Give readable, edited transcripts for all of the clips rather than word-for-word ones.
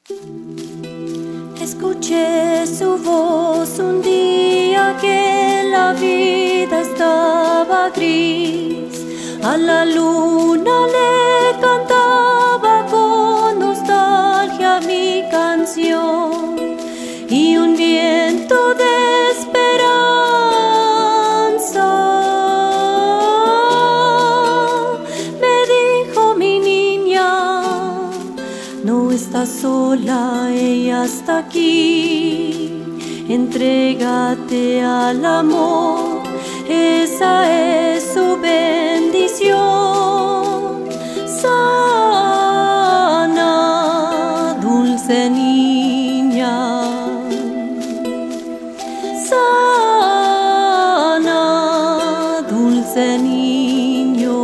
Escuché su voz un día que la vida estaba gris. A la luna le cantaba con nostalgia mi canción, y un viento de esperanza me dijo: mi niña, no estás sola, ella está aquí. Entrégate al amor, esa es su bendición. Sana, dulce niña, sana, dulce niño,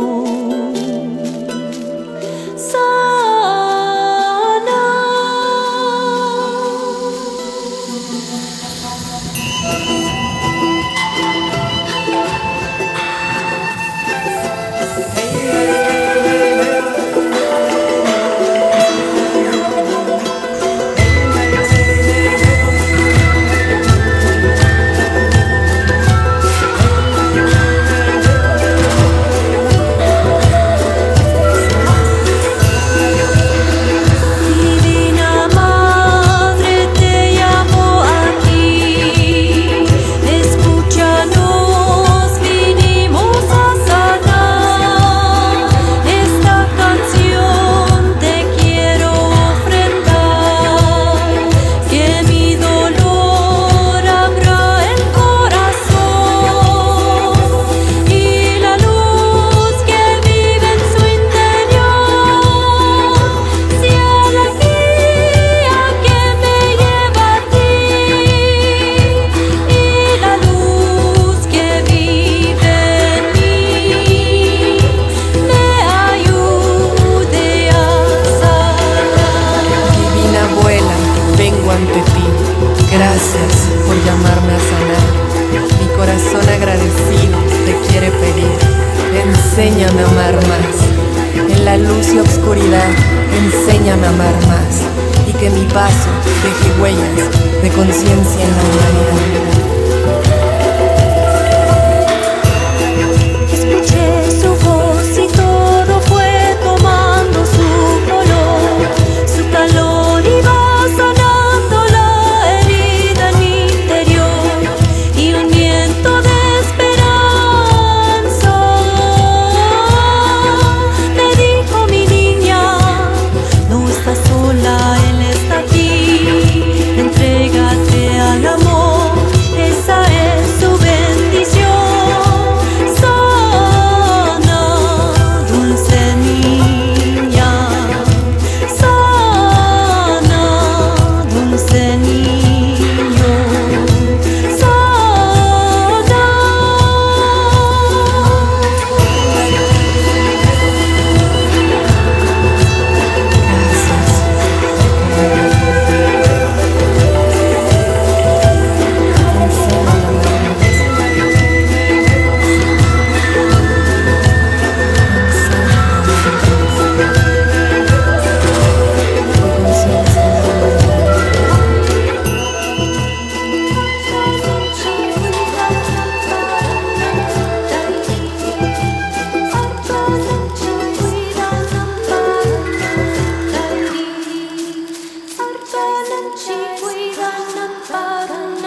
gracias por llamarme a sanar. Mi corazón agradecido te quiere pedir: enséñame a amar más. En la luz y obscuridad, enséñame a amar más, y que mi paso deje huellas de conciencia en la humanidad.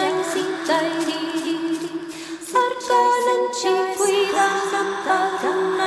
Sarka nan chi, cuida,